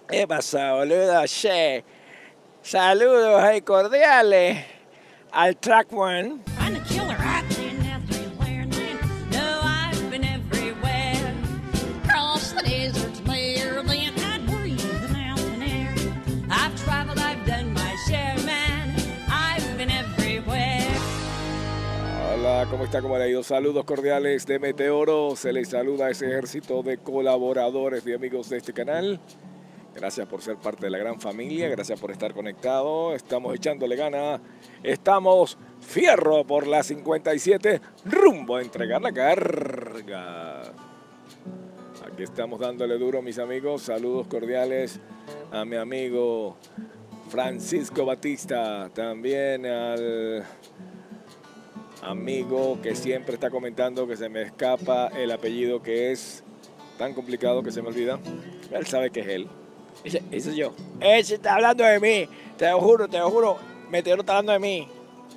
¿Qué pasa, boludo? Che, saludos y cordiales al Track One. I'm a killer. I've been everywhere, man. No, I've been everywhere. Cross the deserts bare, then I'd breathe the mountain air. I've traveled, I've done my share, man. I've been everywhere. Hola, ¿cómo está? ¿Cómo le ha ido? Saludos cordiales de Meteoro. Se les saluda a ese ejército de colaboradores y amigos de este canal. Gracias por ser parte de la gran familia, gracias por estar conectado. Estamos echándole gana, estamos fierro por la 57, rumbo a entregar la carga. Aquí estamos dándole duro, mis amigos. Saludos cordiales a mi amigo Francisco Batista, también al amigo que siempre está comentando que se me escapa el apellido, que es tan complicado que se me olvida. Él sabe que es él. Ese soy yo. Ese está hablando de mí. Te lo juro. Meteoro está hablando de mí.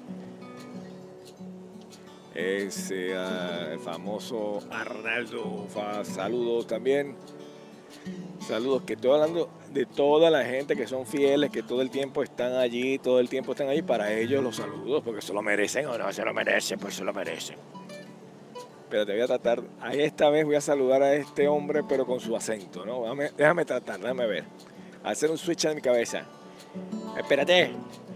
Ese, el famoso Arnaldo. Saludos también. Saludos, que estoy hablando de toda la gente que son fieles, que todo el tiempo están allí, Para ellos los saludos, porque se lo merecen o no se lo merecen, pues se lo merecen. Pero te voy a tratar, esta vez voy a saludar a este hombre, pero con su acento, ¿no? Déjame ver. Hacer un switch en mi cabeza. Espérate.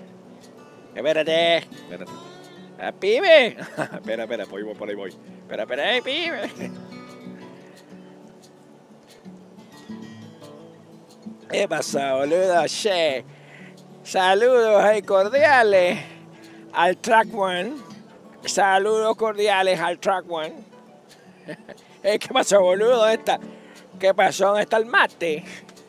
¡Pibe! Espera, por ahí voy. Espera, pibe. ¿Qué pasa, boludo? Che, saludos y cordiales al Track One. Saludos cordiales al Track One. ¿Qué pasó, boludo? ¿Qué pasó? ¿Dónde está el mate?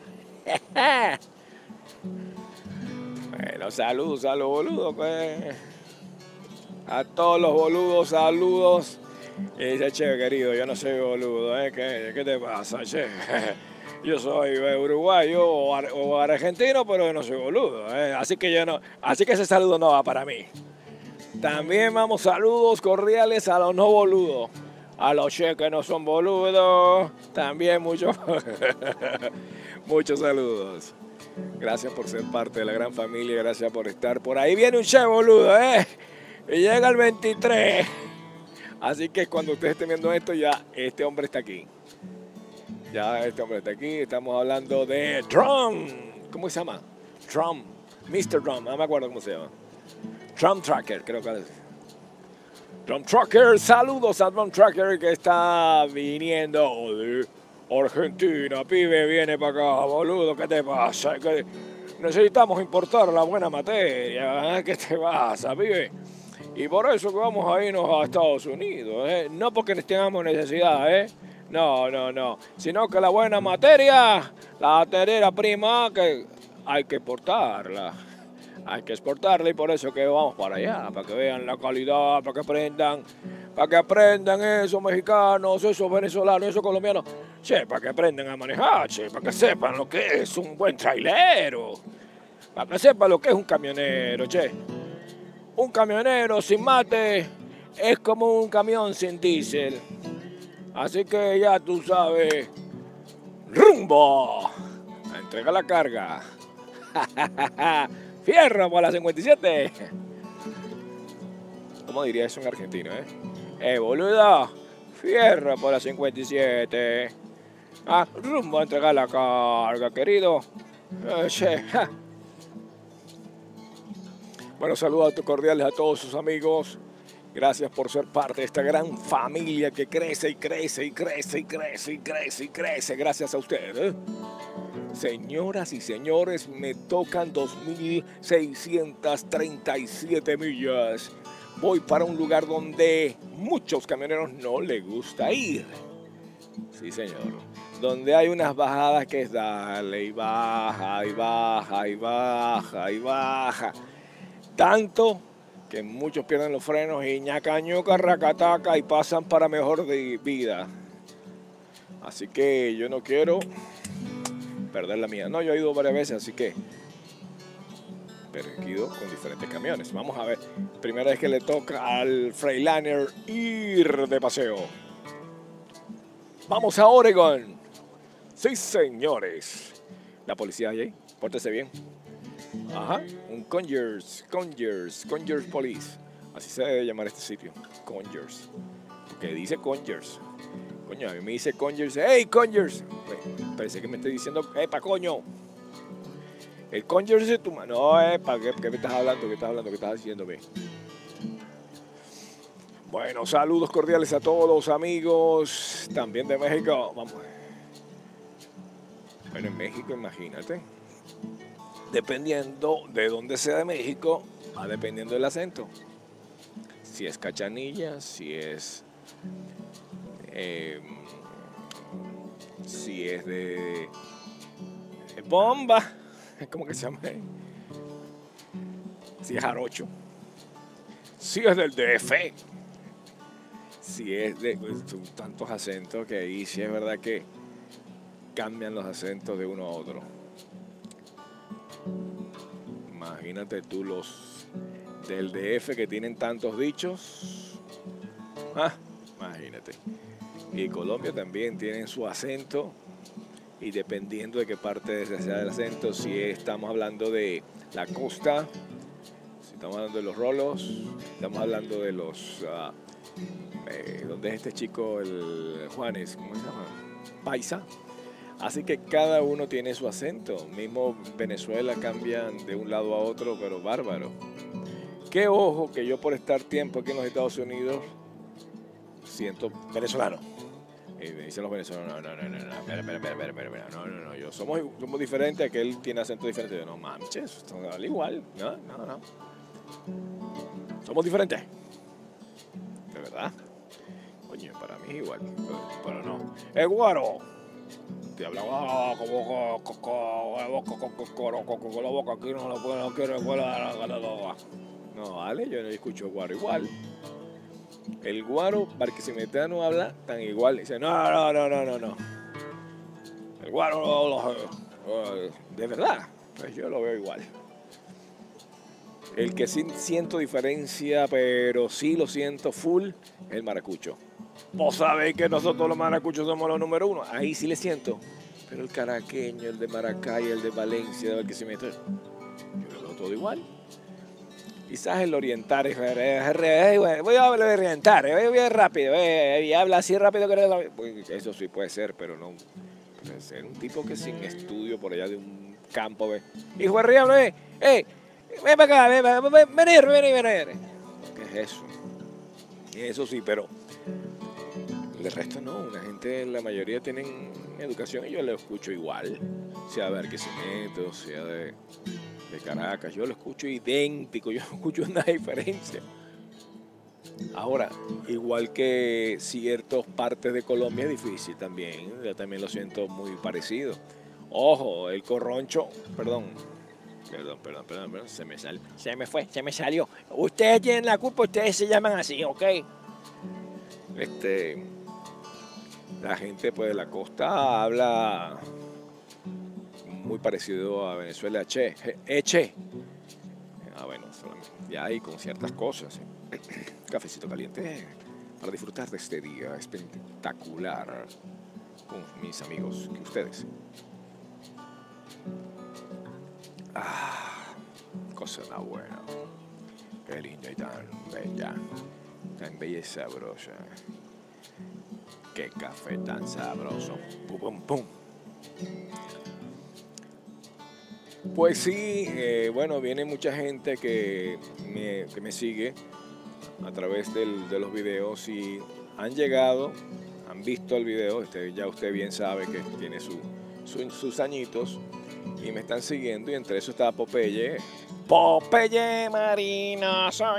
Bueno, saludos a los boludos, pues. A todos los boludos, saludos. Y dice, che, querido, yo no soy boludo, ¿eh? ¿Qué te pasa, che? Yo soy uruguayo o argentino, pero yo no soy boludo, ¿eh? Así que ese saludo no va para mí. También vamos saludos cordiales a los no boludos. A los che que no son boludos. También muchos saludos. Gracias por ser parte de la gran familia. Gracias por estar. Por ahí viene un che boludo, ¿eh? Y llega el 23. Así que cuando ustedes estén viendo esto, ya este hombre está aquí. Estamos hablando de Drum. ¿Cómo se llama? Drum. Mr. Drum. No me acuerdo cómo se llama. Drum Tracker, creo que es. Drum Tracker, saludos a Drum Tracker que está viniendo de Argentina. Pibe, viene para acá, boludo, ¿qué te pasa? ¿Qué? Necesitamos importar la buena materia, ¿eh? ¿Qué te pasa, pibe? Y por eso que vamos a irnos a Estados Unidos, ¿eh? No porque tengamos necesidad, ¿eh? No. Sino que la buena materia, la materia prima, que hay que exportarla. Hay que exportarla y por eso que vamos para allá, para que vean la calidad, para que aprendan esos mexicanos, esos venezolanos, esos colombianos, che, para que aprendan a manejar, che, para que sepan lo que es un buen trailero, para que sepan lo que es un camionero, che. Un camionero sin mate es como un camión sin diésel. Así que ya tú sabes, rumbo a entregar la carga. Fierro por la 57. ¿Cómo diría eso en argentino, boludo? Fierro por la 57. Rumbo a entregar la carga, querido. Bueno, saludos cordiales a todos sus amigos. Gracias por ser parte de esta gran familia que crece y crece. Gracias a usted, Señoras y señores, me tocan 2.637 millas. Voy para un lugar donde muchos camioneros no les gusta ir. Sí, señor. Donde hay unas bajadas que es dale y baja. Tanto que muchos pierden los frenos y ñaca, racataca y pasan para mejor vida. Así que yo no quiero perder la mía. No, yo he ido varias veces, así que pero he ido con diferentes camiones. Vamos a ver. Primera vez que le toca al Freightliner ir de paseo. Vamos a Oregon. Sí, señores. La policía ahí, pórtese bien. Ajá, un Conyers Police. Así se debe llamar este sitio, Conyers. Porque dice Conyers. Coño, a mí me dice Conyers, hey Conyers. Parece que me estoy diciendo, pa coño. El Conyers es tu mano. No, ¿para qué me estás hablando? ¿Qué estás hablando? ¿Qué estás diciéndome? Bueno, saludos cordiales a todos, amigos. También de México. Vamos. Bueno, en México, imagínate. Dependiendo de dónde sea de México, va dependiendo del acento. Si es Cachanilla, si es de Bomba, ¿cómo que se llama? Si es Jarocho, si es del DF, si es de son tantos acentos que ahí sí es verdad que cambian los acentos de uno a otro. Imagínate tú los del DF que tienen tantos dichos. Imagínate. Y Colombia también tienen su acento. Y dependiendo de qué parte sea del acento, si estamos hablando de la costa, si estamos hablando de los rolos, estamos hablando de los... ¿dónde es este chico? El Juanes, ¿cómo se llama? Paisa. Así que cada uno tiene su acento. Mismo Venezuela cambian de un lado a otro, pero bárbaro. Qué ojo que yo por estar tiempo aquí en los Estados Unidos siento venezolano. Y me dicen los venezolanos, no, yo somos diferentes, que él tiene acento diferente. Yo, no manches, al igual, no. Somos diferentes. De verdad. Coño, para mí es igual, pero no. ¡El guaro! Te hablaba como con la boca, aquí no quiero no, vale, yo no escucho guaro igual. El guaro barquisimetano habla tan igual. Dice, no. El guaro, de verdad, pues yo lo veo igual. El que sí siento diferencia, pero sí lo siento full, es el maracucho. Vos sabéis que nosotros los maracuchos somos los número uno. Ahí sí le siento. Pero el caraqueño, el de Maracay, el de Valencia, de Barquisimeto, yo lo veo todo igual. Quizás el oriental voy a hablar de oriental, voy a rápido, y habla así rápido que pues eso sí puede ser, pero no puede ser un tipo que sin estudio por allá de un campo, hijo de riablo, ven para acá, venir. ¿Qué es eso? Eso sí, pero el resto no, la mayoría tienen educación y yo lo escucho igual, sea de Barquisimeto, sea de Caracas, yo lo escucho idéntico, yo no escucho una diferencia. Ahora, igual que ciertas partes de Colombia es difícil también, yo también lo siento muy parecido. Ojo, el corroncho, perdón, se me salió. Ustedes tienen la culpa, ustedes se llaman así, ¿ok? La gente pues de la costa habla muy parecido a Venezuela, eche. Bueno, ya hay con ciertas cosas. Cafecito caliente para disfrutar de este día espectacular con mis amigos y ustedes. Cosa tan buena. Qué linda y tan bella y sabrosa. Qué café tan sabroso. Pum, pum. Pues sí, bueno, viene mucha gente que me sigue a través de los videos y han llegado, han visto el video, ya usted bien sabe que tiene sus añitos y me están siguiendo y entre eso está Popeye Marino soy.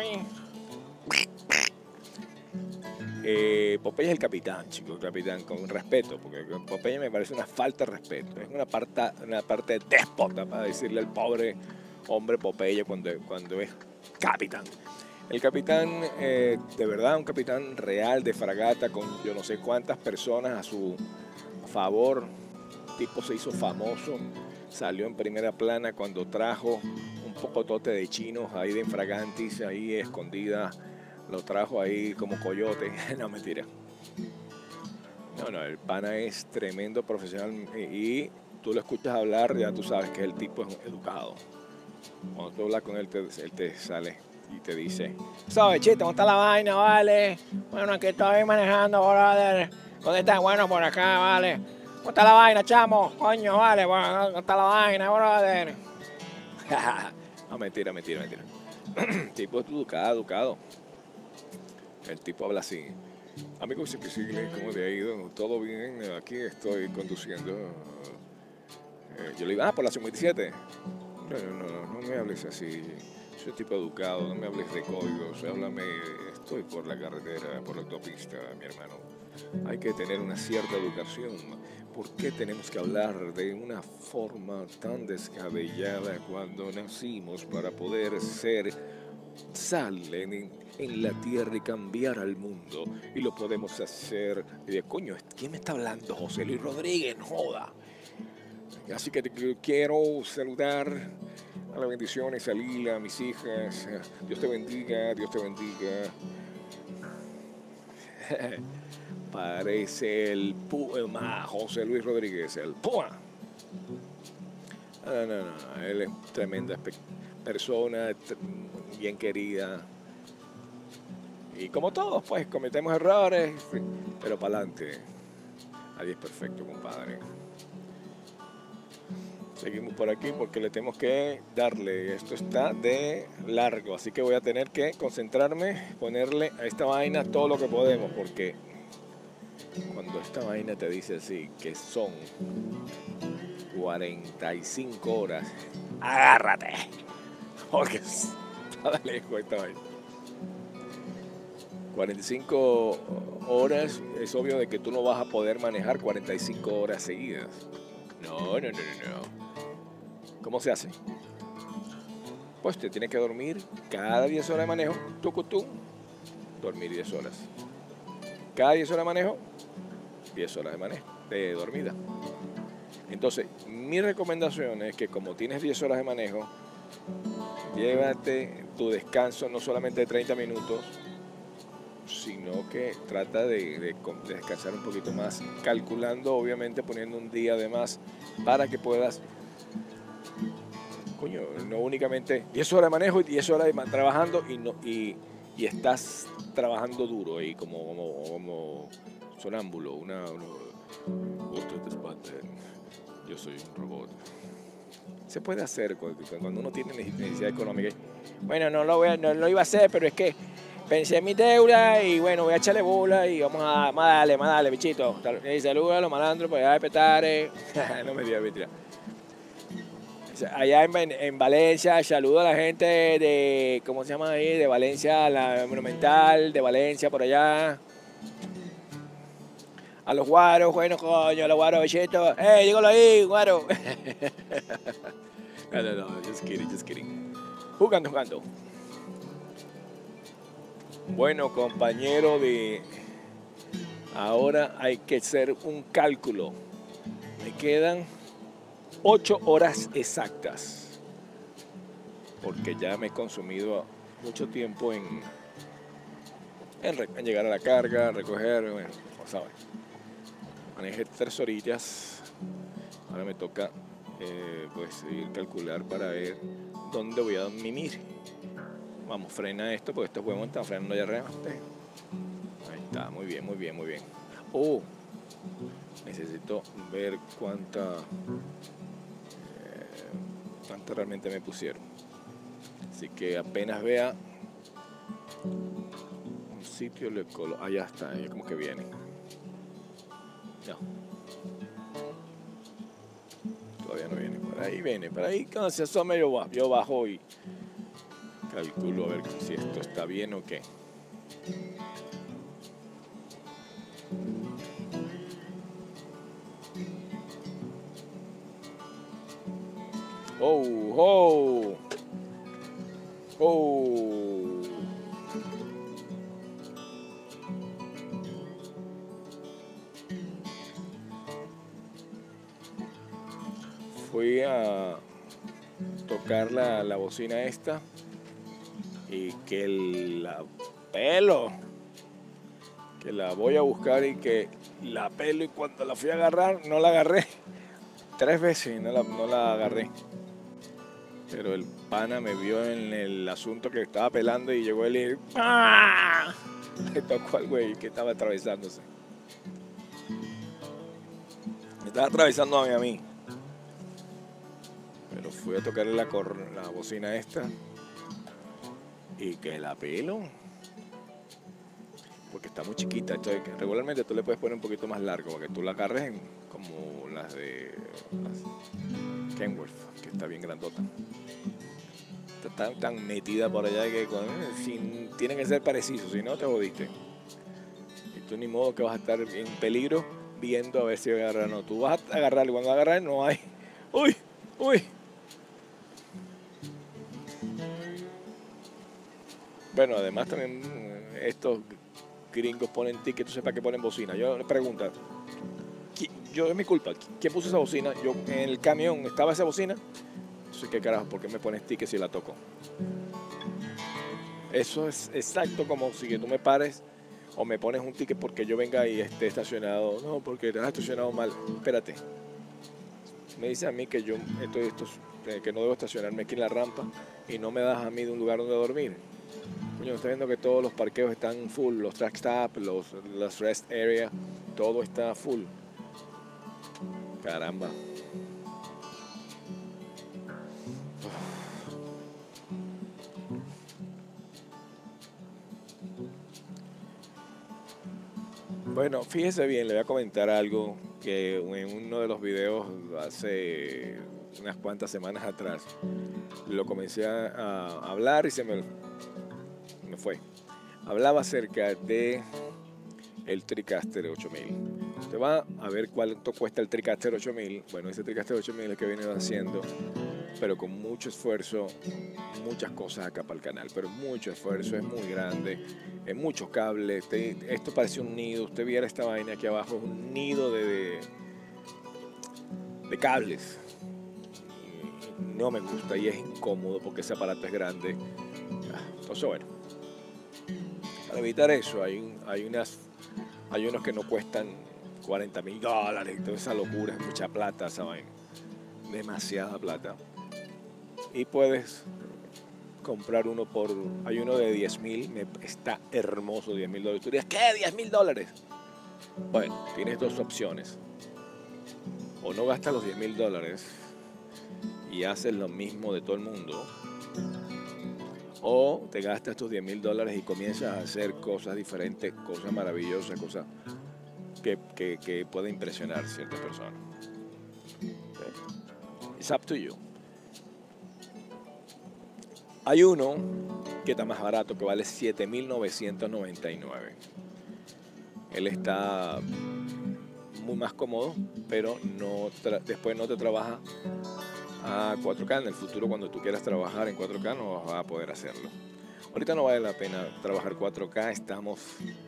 Popeye es el capitán, chicos, el capitán, con respeto, porque Popeye me parece una falta de respeto, es una parte déspota para decirle al pobre hombre Popeye cuando es capitán. El capitán, de verdad, un capitán real de fragata con yo no sé cuántas personas a su favor. El tipo se hizo famoso, salió en primera plana cuando trajo un pocotote de chinos ahí de infragantis, ahí escondida. Lo trajo ahí como coyote. No, mentira. No, el pana es tremendo profesional. Y tú lo escuchas hablar, ya tú sabes que el tipo es educado. Cuando tú hablas con él, él te sale y te dice, ¿sabes, chito? ¿Cómo está la vaina, vale? Bueno, aquí estoy manejando, brother. ¿Dónde estás? Bueno, por acá, vale. ¿Cómo está la vaina, chamo? Coño, vale. Bueno, ¿cómo está la vaina, brother? No, mentira. Tipo educado. El tipo habla así. Amigos invisibles, ¿cómo te ha ido? ¿Todo bien? Aquí estoy conduciendo. Yo le digo, por la 57. No me hables así. Soy tipo educado, no me hables de códigos. Háblame, estoy por la carretera, por la autopista, mi hermano. Hay que tener una cierta educación. ¿Por qué tenemos que hablar de una forma tan descabellada cuando nacimos para poder ser sal en la tierra y cambiar al mundo? Y lo podemos hacer. Y de coño, ¿quién me está hablando? José Luis Rodríguez, joda. Así que te quiero saludar, a las bendiciones, a Lila, a mis hijas. Dios te bendiga, Dios te bendiga. Parece el Puma, José Luis Rodríguez, el Puma. No, él es tremenda persona, bien querida. Y como todos, pues, cometemos errores, pero para adelante. Nadie es perfecto, compadre. Seguimos por aquí porque le tenemos que darle. Esto está de largo, así que voy a tener que concentrarme, ponerle a esta vaina todo lo que podemos, porque cuando esta vaina te dice así, que son 45 horas, agárrate, porque está lejos esta vaina. 45 horas, es obvio de que tú no vas a poder manejar 45 horas seguidas. No. ¿Cómo se hace? Pues te tienes que dormir cada 10 horas de manejo, dormir 10 horas. Cada 10 horas de manejo, 10 horas de manejo, de dormida. Entonces, mi recomendación es que como tienes 10 horas de manejo, llévate tu descanso no solamente de 30 minutos, sino que trata de descansar un poquito más, calculando, obviamente poniendo un día de más para que puedas, coño, no únicamente 10 horas de manejo y 10 horas de trabajando y estás trabajando duro y como sonámbulo, yo soy un robot. Se puede hacer cuando uno tiene necesidad económica. Bueno, no lo iba a hacer, pero es que pensé en mi deuda y bueno, voy a echarle bola y vamos a más dale, bichito. Y saluda a los malandros, pues allá de petare. No me digas mentira. Allá en Valencia, saludo a la gente de, ¿cómo se llama ahí? De Valencia, la Monumental, de Valencia, por allá. A los guaros, bueno, coño, a los guaros, bichitos. Dígalo ahí, guaro. No, just kidding. Jugando. Bueno, compañero ahora hay que hacer un cálculo. Me quedan 8 horas exactas. Porque ya me he consumido mucho tiempo en llegar a la carga, recoger, bueno, ¿sabes? Manejé 3 horillas. Ahora me toca pues ir calcular para ver dónde voy a mimir. Vamos, frena esto porque estos huevos están frenando allá arriba. Ahí está, muy bien. Necesito ver cuánta realmente me pusieron. Así que apenas vea un sitio, le coloco. Allá está, ahí como que viene. No. Todavía no viene. Por ahí cuando se asome yo bajo y calculo a ver si esto está bien o qué. Oh. Fui a tocar la bocina esta y que la voy a buscar y que la pelo y cuando la fui a agarrar no la agarré. 3 veces y no la agarré. Pero el pana me vio en el asunto que estaba pelando y llegó él y ¡ah! Le tocó al güey que estaba atravesándose. Me estaba atravesando a mí. Pero fui a tocarle la bocina esta y que la pelo. Porque está muy chiquita. Entonces, regularmente tú le puedes poner un poquito más largo para que tú la agarres como las de Kenworth, que está bien grandota. Está tan metida por allá que tienen que ser parecidos, si no te jodiste. Y tú ni modo que vas a estar en peligro viendo a ver si agarra o no. Tú vas a agarrar y cuando agarras no hay. ¡Uy! ¡Uy! Bueno, además también estos gringos ponen tickets, tú sepas que ponen bocina. Yo le pregunto, es mi culpa, ¿quién puso esa bocina? Yo en el camión estaba esa bocina. Entonces, ¿qué carajo? ¿Por qué me pones tickets si la toco? Eso es exacto como si que tú me pares o me pones un ticket porque yo venga y esté estacionado. No, porque te has estacionado mal. Espérate. Me dice a mí que yo que no debo estacionarme aquí en la rampa y no me das a mí de un lugar donde dormir. Coño, estoy viendo que todos los parqueos están full, los track stop, los rest area, todo está full. Caramba. Bueno, fíjese bien, le voy a comentar algo que en uno de los videos hace unas cuantas semanas atrás lo comencé a hablar y se me fue. Hablaba acerca de el TriCaster 8000. Usted va a ver cuánto cuesta el TriCaster 8000. Bueno, ese TriCaster 8000 es el que viene haciendo, pero con mucho esfuerzo, muchas cosas acá para el canal, pero mucho esfuerzo, es muy grande, muchos cables, esto parece un nido. Usted viera esta vaina aquí abajo, es un nido de cables. Y no me gusta y es incómodo porque ese aparato es grande. Entonces, bueno, para evitar eso hay unos que no cuestan $40,000, toda esa locura, es mucha plata esa vaina, demasiada plata. Y puedes comprar uno hay uno de $10,000, está hermoso, $10,000. Tú dirías, ¿qué? $10,000. Bueno, tienes dos opciones. O no gastas los $10,000 y haces lo mismo de todo el mundo, o te gastas tus $10,000 y comienzas a hacer cosas diferentes, cosas maravillosas, cosas que pueden impresionar a ciertas personas. It's up to you. Hay uno que está más barato, que vale $7,999. Él está muy más cómodo, pero después no te trabaja a 4K. En el futuro, cuando tú quieras trabajar en 4K, no vas a poder hacerlo. Ahorita no vale la pena trabajar 4K. Estamos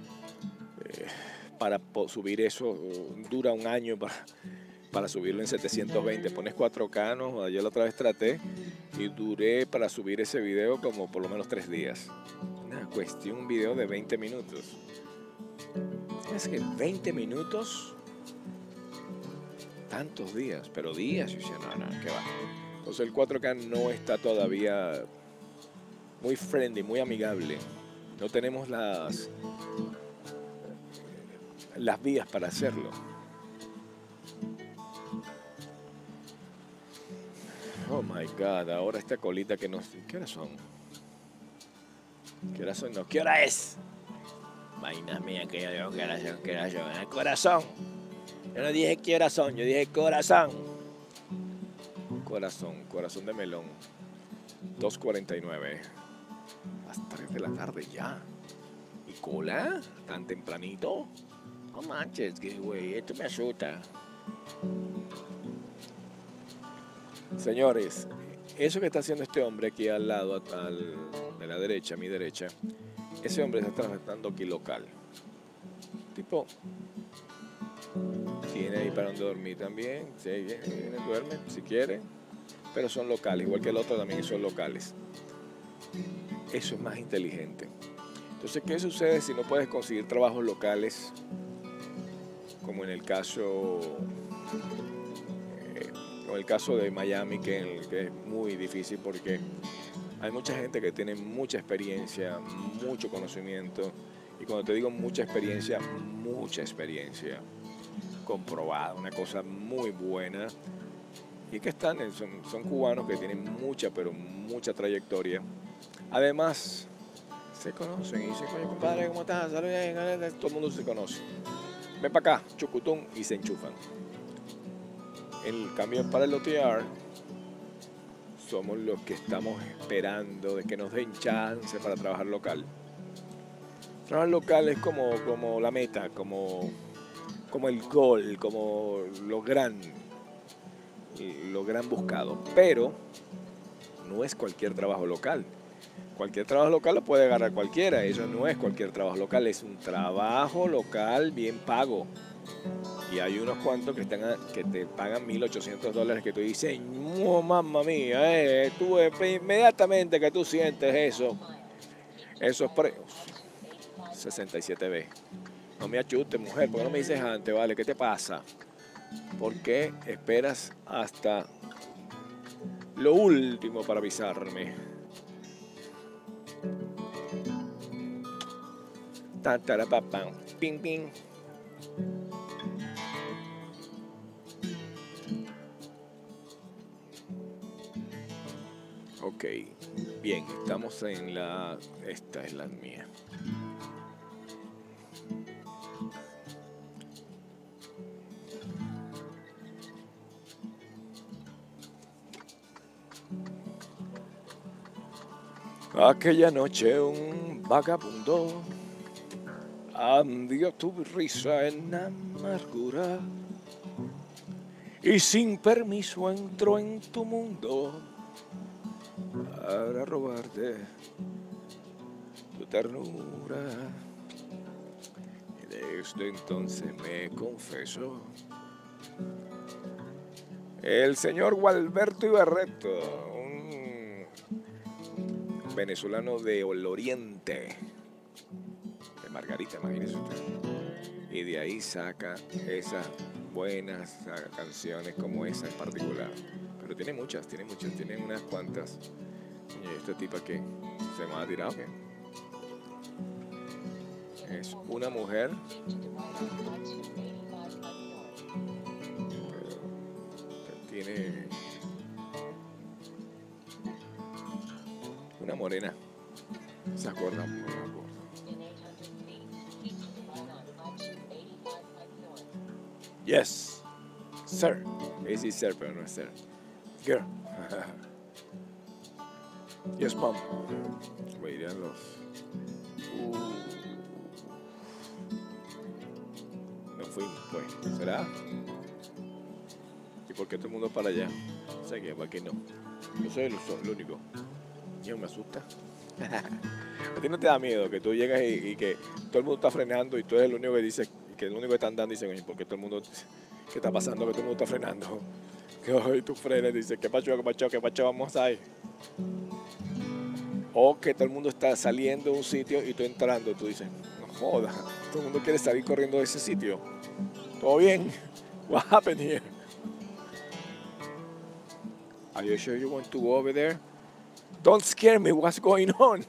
para subir eso, dura un año para subirlo en 720. Pones 4K, ¿no? Yo la otra vez traté y duré para subir ese video como por lo menos 3 días. Una cuestión, un video de 20 minutos. Es que 20 minutos, tantos días, pero días. Yo decía, no, ¿qué va? Entonces el 4K no está todavía muy friendly, muy amigable. No tenemos las vías para hacerlo. Oh my God, ahora esta colita que no sé. ¿Qué horas son? ¿Qué horas son? No, ¿qué hora es? Vainas mías que yo digo, ¿qué horas son? El corazón. Yo no dije qué horas son, yo dije corazón. Corazón de melón. 2:49. Las 3 de la tarde ya. ¿Y cola? ¿Tan tempranito? No manches, güey, esto me asusta. Señores, eso que está haciendo este hombre aquí al lado, de la derecha, a mi derecha, ese hombre está trabajando aquí local. Tipo, tiene ahí para donde dormir también, duerme si quiere, pero son locales, igual que el otro también son locales. Eso es más inteligente. Entonces, ¿qué sucede si no puedes conseguir trabajos locales? Como en el caso Con el caso de Miami, que es muy difícil porque hay mucha gente que tiene mucha experiencia, mucho conocimiento. Y cuando te digo mucha experiencia comprobada, una cosa muy buena. Y que son cubanos que tienen mucha, pero mucha trayectoria. Además, se conocen y dicen, coño, compadre, ¿cómo estás? Salud, todo el mundo se conoce. Ven para acá, chucutún, y se enchufan. El cambio para el OTR, somos los que estamos esperando de que nos den chance para trabajar local. Trabajar local es como la meta, como el gol, como lo gran buscado. Pero no es cualquier trabajo local. Cualquier trabajo local lo puede agarrar cualquiera. Eso no es cualquier trabajo local, es un trabajo local bien pago. Y hay unos cuantos que te pagan $1,800 que tú dices, no, mamma mía, tú inmediatamente que tú sientes esos precios. 67B. No me achutes, mujer, ¿por qué no me dices antes, vale? ¿Qué te pasa? ¿Por qué esperas hasta lo último para avisarme? Tatarapapam, ping, ping. Ok, bien, estamos en esta es la mía. Aquella noche un vagabundo andió tu risa en amargura y sin permiso entró en tu mundo para robarte tu ternura. Y desde entonces me confesó el señor Gualberto Ibarreto, un venezolano del oriente, de Margarita, imagínese usted. Y de ahí saca esas buenas canciones como esa en particular. Pero tiene muchas, tiene unas cuantas. Y esta tipa que se me ha tirado, ¿qué? Es una mujer que tiene una morena. ¿Se acuerda? No me acuerdo. Yes, sir. Ese es sir, pero no es sir. Girl. Yes, mom. Me irían los... No fuimos, pues. ¿Será? ¿Y por qué todo el mundo para allá? Sé que para qué no. Yo soy el único. Yo me asusta. ¿A ti no te da miedo que tú llegas y que todo el mundo está frenando y tú eres el único que dice, que el único que está andando y dice, oye, ¿por qué todo el mundo, qué está pasando? Que todo el mundo está frenando. Que hoy tú frenas y dices, ¿qué pacho, vamos ahí? O que todo el mundo está saliendo de un sitio y tú entrando, tú dices, no jodas, todo el mundo quiere salir corriendo de ese sitio. ¿Todo bien? What happened here? Are you sure you want to go over there? Don't scare me, what's going on?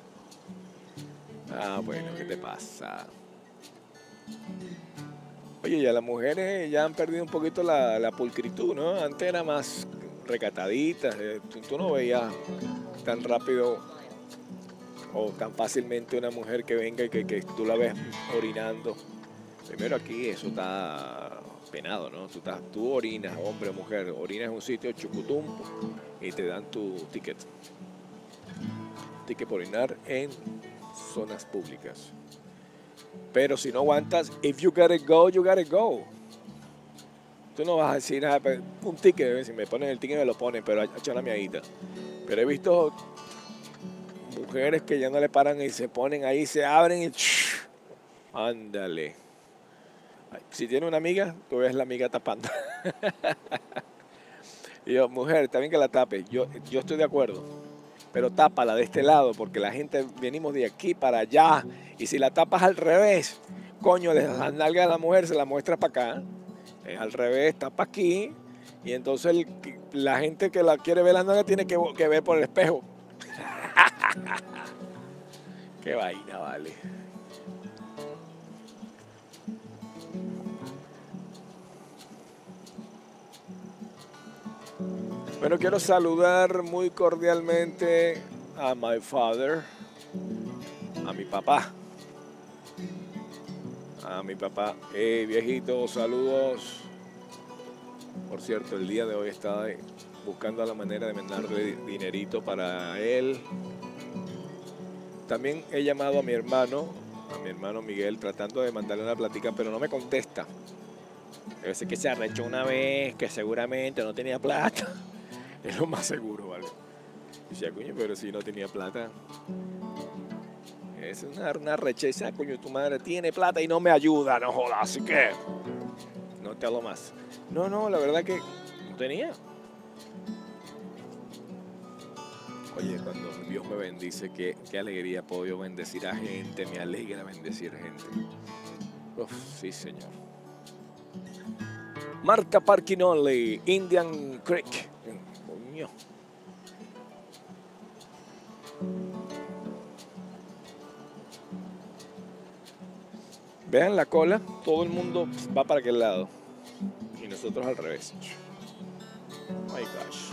Ah, bueno, ¿qué te pasa? Oye, ya las mujeres ya han perdido un poquito la pulcritud, ¿no? Antes era más recatadita, tú no veías tan rápido o tan fácilmente una mujer que venga y que tú la ves orinando. Primero aquí eso está penado, ¿no? Tú orinas, hombre o mujer, orinas en un sitio chucutum y te dan tu ticket. Ticket por orinar en zonas públicas. Pero si no aguantas, if you gotta go, you gotta go. Tú no vas a decir nada, un ticket, si me ponen el ticket me lo ponen, pero echa la miadita. Pero he visto mujeres que ya no le paran y se ponen ahí, se abren y ándale. Si tiene una amiga, tú ves la amiga tapando. Y yo, mujer, está bien que la tapes, yo estoy de acuerdo, pero tápala de este lado, porque la gente venimos de aquí para allá, y si la tapas al revés, coño, de la nalga de la mujer se la muestras para acá, al revés, tapa aquí, Y entonces la gente que la quiere ver las nalgas tiene que ver por el espejo. Qué vaina, vale. Bueno, quiero saludar muy cordialmente a my father, a mi papá. A mi papá. Viejito, saludos. Por cierto, el día de hoy estaba buscando la manera de mandarle dinerito para él. También he llamado a mi hermano Miguel, tratando de mandarle una platica, pero no me contesta. Debe ser que se arrechó una vez, que seguramente no tenía plata. Es lo más seguro, ¿vale? Y decía, coño, pero si no tenía plata. Es una recheza, coño, tu madre tiene plata y no me ayuda, no jodas, así que no te hablo más. No, la verdad que no tenía. Oye, cuando Dios me bendice, qué alegría puedo yo bendecir a gente, me alegra bendecir a gente. Uf, sí, Señor. Marta Parking Only, Indian Creek. Coño. Vean la cola, todo el mundo va para aquel lado. Y nosotros al revés. Oh my gosh.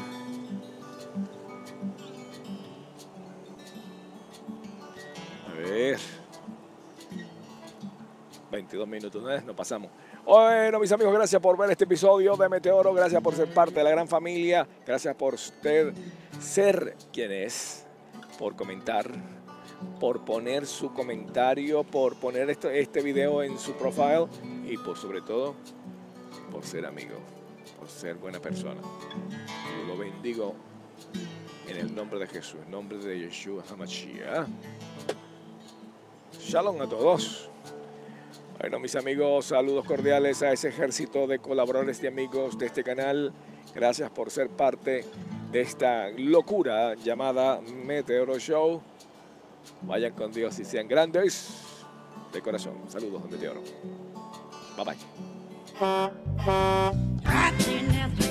A ver. 22 minutos, no pasamos. Bueno, mis amigos, gracias por ver este episodio de Meteoro. Gracias por ser parte de la gran familia. Gracias por usted ser quien es. Por comentar. Por poner su comentario. Por poner este video en su profile. Y por sobre todo, por ser amigo. Por ser buena persona. Yo lo bendigo en el nombre de Jesús. En el nombre de Yeshua HaMashiach. Shalom a todos. Bueno, mis amigos, saludos cordiales a ese ejército de colaboradores y amigos de este canal. Gracias por ser parte de esta locura llamada Meteoro Show. Vayan con Dios y sean grandes de corazón. Saludos, Meteoro. Bye bye.